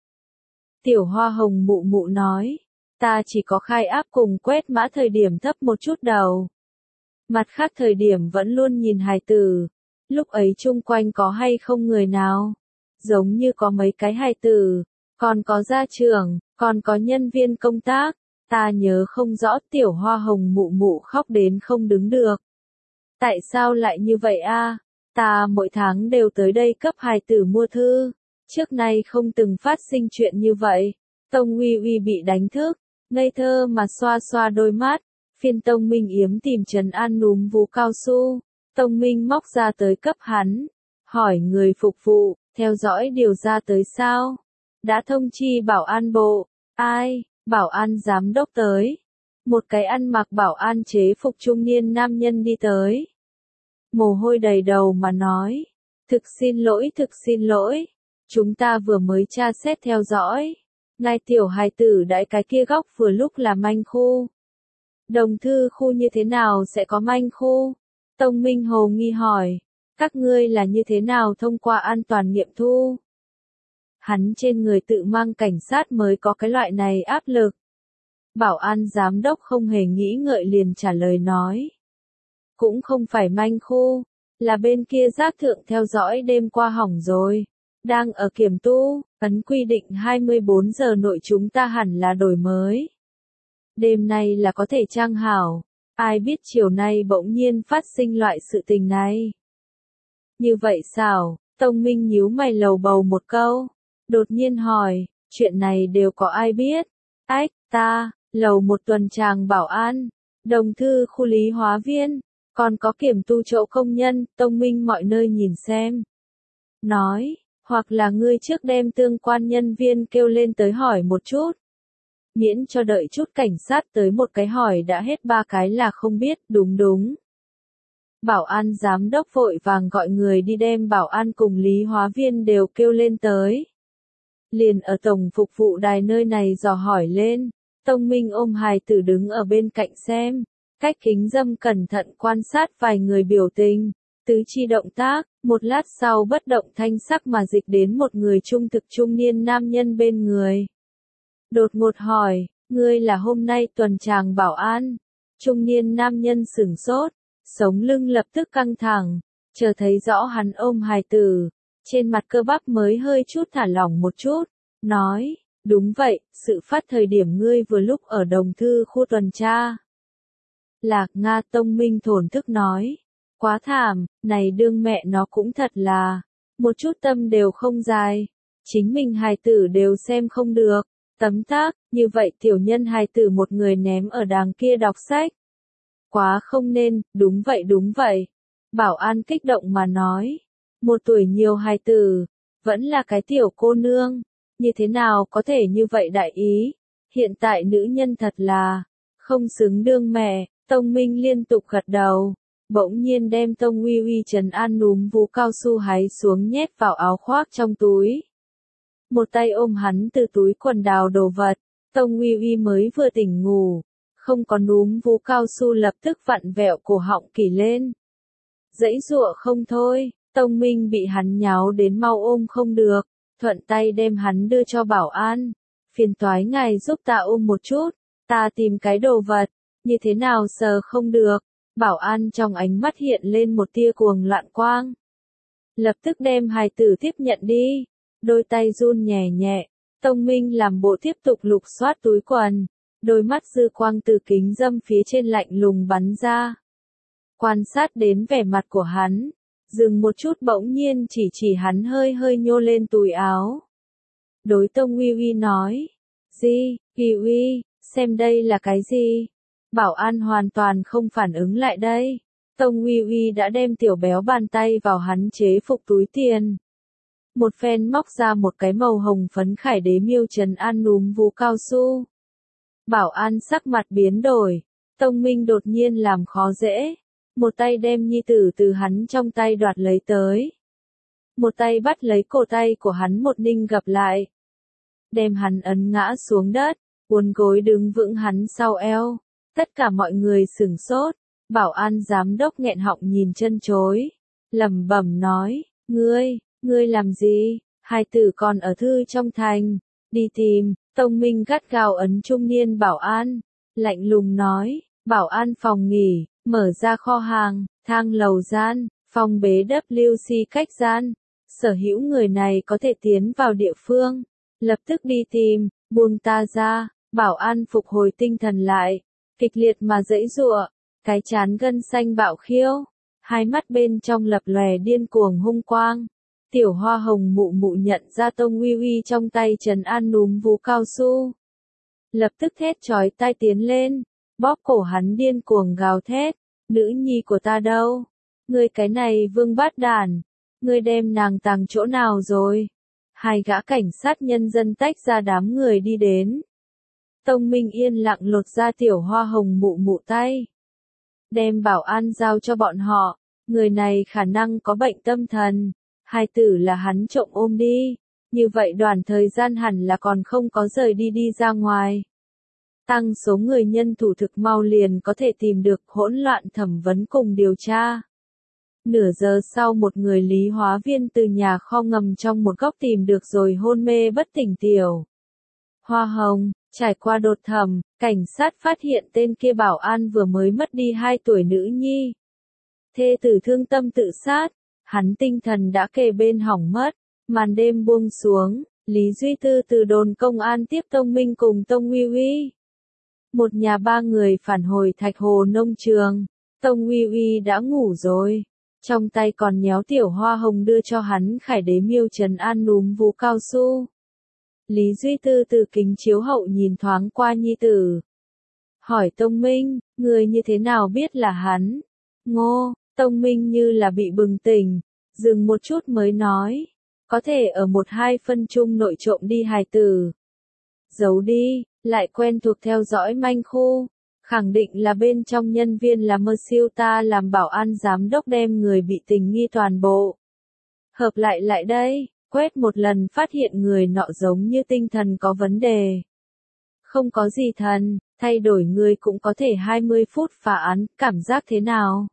S1: Tiểu hoa hồng mụ mụ nói, ta chỉ có khai áp cùng quét mã thời điểm thấp một chút đầu. Mặt khác thời điểm vẫn luôn nhìn hài tử, lúc ấy chung quanh có hay không người nào, giống như có mấy cái hài tử, còn có gia trưởng, còn có nhân viên công tác, ta nhớ không rõ. Tiểu hoa hồng mụ mụ khóc đến không đứng được. Tại sao lại như vậy a? Ta mỗi tháng đều tới đây cấp hài tử mua thư. Trước nay không từng phát sinh chuyện như vậy. Tông Uy Uy bị đánh thức, ngây thơ mà xoa xoa đôi mắt. Phiên Tông Minh Yếm tìm trấn an núm vú cao su. Tông Minh móc ra tới cấp hắn. Hỏi người phục vụ, theo dõi điều ra tới sao? Đã thông chi bảo an bộ. Ai? Bảo an giám đốc tới. Một cái ăn mặc bảo an chế phục trung niên nam nhân đi tới. Mồ hôi đầy đầu mà nói. Thực xin lỗi. Chúng ta vừa mới tra xét theo dõi. Ngài tiểu hài tử đại cái kia góc vừa lúc là manh khu. Đồng thư khu như thế nào sẽ có manh khu? Tông Minh Hồ nghi hỏi. Các ngươi là như thế nào thông qua an toàn nghiệm thu? Hắn trên người tự mang cảnh sát mới có cái loại này áp lực. Bảo an giám đốc không hề nghĩ ngợi liền trả lời nói. Cũng không phải manh khu, là bên kia giác thượng theo dõi đêm qua hỏng rồi. Đang ở kiểm tu, ấn quy định 24 giờ nội chúng ta hẳn là đổi mới. Đêm nay là có thể trang hảo, ai biết chiều nay bỗng nhiên phát sinh loại sự tình này. Như vậy sao? Tông Minh nhíu mày lầu bầu một câu, đột nhiên hỏi, chuyện này đều có ai biết? Ách, ta, lầu một tuần tràng bảo an, đồng thư khu lý hóa viên, còn có kiểm tu chỗ công nhân, Tông Minh mọi nơi nhìn xem. Nói, hoặc là ngươi trước đem tương quan nhân viên kêu lên tới hỏi một chút. Miễn cho đợi chút cảnh sát tới một cái hỏi đã hết ba cái là không biết, đúng. Bảo an giám đốc vội vàng gọi người đi đem bảo an cùng lý hóa viên đều kêu lên tới. Liền ở tổng phục vụ đài nơi này dò hỏi lên, Tông Minh ôm hài tử đứng ở bên cạnh xem, cách kính dâm cẩn thận quan sát vài người biểu tình, tứ chi động tác, một lát sau bất động thanh sắc mà dịch đến một người trung thực trung niên nam nhân bên người. Đột ngột hỏi, ngươi là hôm nay tuần tràng bảo an? Trung niên nam nhân sửng sốt, sống lưng lập tức căng thẳng, chờ thấy rõ hắn ôm hài tử, trên mặt cơ bắp mới hơi chút thả lỏng một chút, nói, đúng vậy, sự phát thời điểm ngươi vừa lúc ở đồng thư khu tuần tra. Lạc Nga Tông Minh thổn thức nói, quá thảm, này đương mẹ nó cũng thật là, một chút tâm đều không dài, chính mình hài tử đều xem không được, tấm tắc, như vậy tiểu nhân hài tử một người ném ở đàng kia đọc sách. Quá không nên, đúng vậy. Bảo an kích động mà nói, một tuổi nhiều hài tử, vẫn là cái tiểu cô nương, như thế nào có thể như vậy đại ý, hiện tại nữ nhân thật là, không xứng đương mẹ, Tông Minh liên tục gật đầu, bỗng nhiên đem Tông Uy Uy trấn an núm vú cao su hái xuống nhét vào áo khoác trong túi. Một tay ôm hắn từ túi quần đào đồ vật, Tông Uy Uy mới vừa tỉnh ngủ, không có núm vú cao su lập tức vặn vẹo cổ họng kỳ lên. Giãy giụa không thôi, Tông Minh bị hắn nháo đến mau ôm không được, thuận tay đem hắn đưa cho bảo an. Phiền toái ngài giúp ta ôm một chút, ta tìm cái đồ vật, như thế nào sờ không được. Bảo an trong ánh mắt hiện lên một tia cuồng loạn quang. Lập tức đem hài tử tiếp nhận đi, đôi tay run nhẹ nhẹ, Tông Minh làm bộ tiếp tục lục soát túi quần, đôi mắt dư quang từ kính dâm phía trên lạnh lùng bắn ra. Quan sát đến vẻ mặt của hắn, dừng một chút bỗng nhiên chỉ hắn hơi nhô lên túi áo. Đối Tông Uy Uy nói, gì, Uy Uy, xem đây là cái gì? Bảo an hoàn toàn không phản ứng lại đây. Tông Uy Uy đã đem tiểu béo bàn tay vào hắn chế phục túi tiền. Một phen móc ra một cái màu hồng phấn khải đế miêu trấn an núm vú cao su. Bảo an sắc mặt biến đổi. Tông Minh đột nhiên làm khó dễ. Một tay đem nhi tử từ hắn trong tay đoạt lấy tới. Một tay bắt lấy cổ tay của hắn một ninh gập lại. Đem hắn ấn ngã xuống đất, uốn gối đứng vững hắn sau eo. Tất cả mọi người sửng sốt, bảo an giám đốc nghẹn họng nhìn chân chối, lẩm bẩm nói, ngươi làm gì, hài tử còn ở thư trong thành, đi tìm. Tông Minh gắt gao ấn trung niên bảo an, lạnh lùng nói, bảo an phòng nghỉ, mở ra kho hàng, thang lầu gian, phòng bế WC cách gian, sở hữu người này có thể tiến vào địa phương, lập tức đi tìm, buông ta ra. Bảo an phục hồi tinh thần lại, kịch liệt mà giãy giụa, cái trán gân xanh bạo khiêu, hai mắt bên trong lập lòe điên cuồng hung quang. Tiểu Hoa Hồng mụ mụ nhận ra Tông Uy Uy trong tay trấn an núm vú cao su. Lập tức thét chói tai tiến lên, bóp cổ hắn điên cuồng gào thét, nữ nhi của ta đâu? Ngươi cái này vương bát đản, ngươi đem nàng tàng chỗ nào rồi? Hai gã cảnh sát nhân dân tách ra đám người đi đến. Tông Minh yên lặng lột ra Tiểu Hoa Hồng mụ mụ tay. Đem bảo an giao cho bọn họ, người này khả năng có bệnh tâm thần, hài tử là hắn trộm ôm đi, như vậy đoạn thời gian hẳn là còn không có rời đi ra ngoài. Tăng số người nhân thủ thực mau liền có thể tìm được, hỗn loạn thẩm vấn cùng điều tra. Nửa giờ sau một người lý hóa viên từ nhà kho ngầm trong một góc tìm được rồi hôn mê bất tỉnh Tiểu Hoa Hồng. Trải qua đột thẩm, cảnh sát phát hiện tên kia bảo an vừa mới mất đi 2 tuổi nữ nhi. Thê tử thương tâm tự sát, hắn tinh thần đã kề bên hỏng mất. Màn đêm buông xuống, Lý Duy Tư từ đồn công an tiếp Tông Minh cùng Tông Uy Uy. Một nhà 3 người phản hồi Thạch Hồ nông trường. Tông Uy Uy đã ngủ rồi, trong tay còn nhéo Tiểu Hoa Hồng đưa cho hắn Khải Đế miêu trấn an núm vú cao su. Lý Duy Tư từ kính chiếu hậu nhìn thoáng qua nhi tử. Hỏi Tông Minh, người như thế nào biết là hắn? Ngô, Tông Minh như là bị bừng tỉnh, dừng một chút mới nói. Có thể ở 1-2 phân chung nội trộm đi hài tử. Giấu đi, lại quen thuộc theo dõi manh khu. Khẳng định là bên trong nhân viên là mơ siêu ta làm bảo an giám đốc đem người bị tình nghi toàn bộ. Hợp lại đây. Quét một lần phát hiện người nọ giống như tinh thần có vấn đề. Không có gì thần, thay đổi người cũng có thể 20 phút phá án, cảm giác thế nào?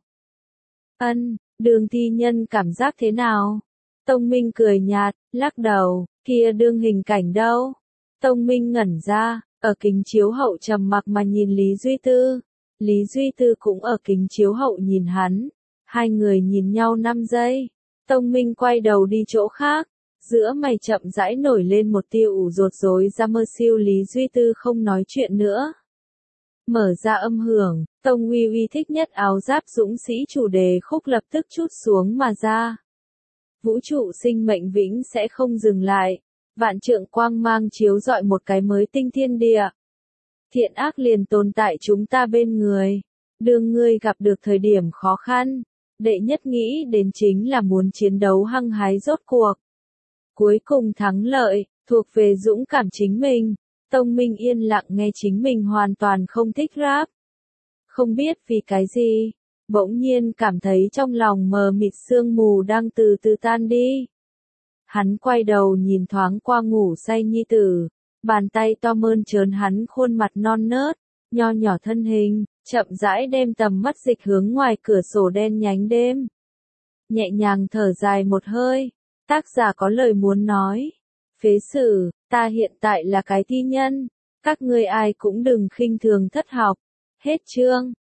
S1: Đường thi nhân cảm giác thế nào? Tông Minh cười nhạt, lắc đầu, kia đương hình cảnh đâu? Tông Minh ngẩn ra, ở kính chiếu hậu trầm mặc mà nhìn Lý Duy Tư. Lý Duy Tư cũng ở kính chiếu hậu nhìn hắn. Hai người nhìn nhau 5 giây. Tông Minh quay đầu đi chỗ khác. Giữa mày chậm rãi nổi lên một tia ủ rột rối ra mơ siêu. Lý Duy Tư không nói chuyện nữa. Mở ra âm hưởng, Tông Uy Uy thích nhất áo giáp dũng sĩ chủ đề khúc lập tức trút xuống mà ra. Vũ trụ sinh mệnh vĩnh sẽ không dừng lại. Vạn trượng quang mang chiếu rọi một cái mới tinh thiên địa. Thiện ác liền tồn tại chúng ta bên người. Đương ngươi gặp được thời điểm khó khăn, đệ nhất nghĩ đến chính là muốn chiến đấu hăng hái rốt cuộc. Cuối cùng thắng lợi, thuộc về dũng cảm chính mình. Tông Minh yên lặng nghe chính mình hoàn toàn không thích rap. Không biết vì cái gì, bỗng nhiên cảm thấy trong lòng mờ mịt sương mù đang từ từ tan đi. Hắn quay đầu nhìn thoáng qua ngủ say nhi tử, bàn tay to mơn trớn hắn khuôn mặt non nớt, nho nhỏ thân hình, chậm rãi đem tầm mắt dịch hướng ngoài cửa sổ đen nhánh đêm. Nhẹ nhàng thở dài một hơi, tác giả có lời muốn nói. Phế sử, ta hiện tại là cái thi nhân, các ngươi ai cũng đừng khinh thường thất học. Hết chương.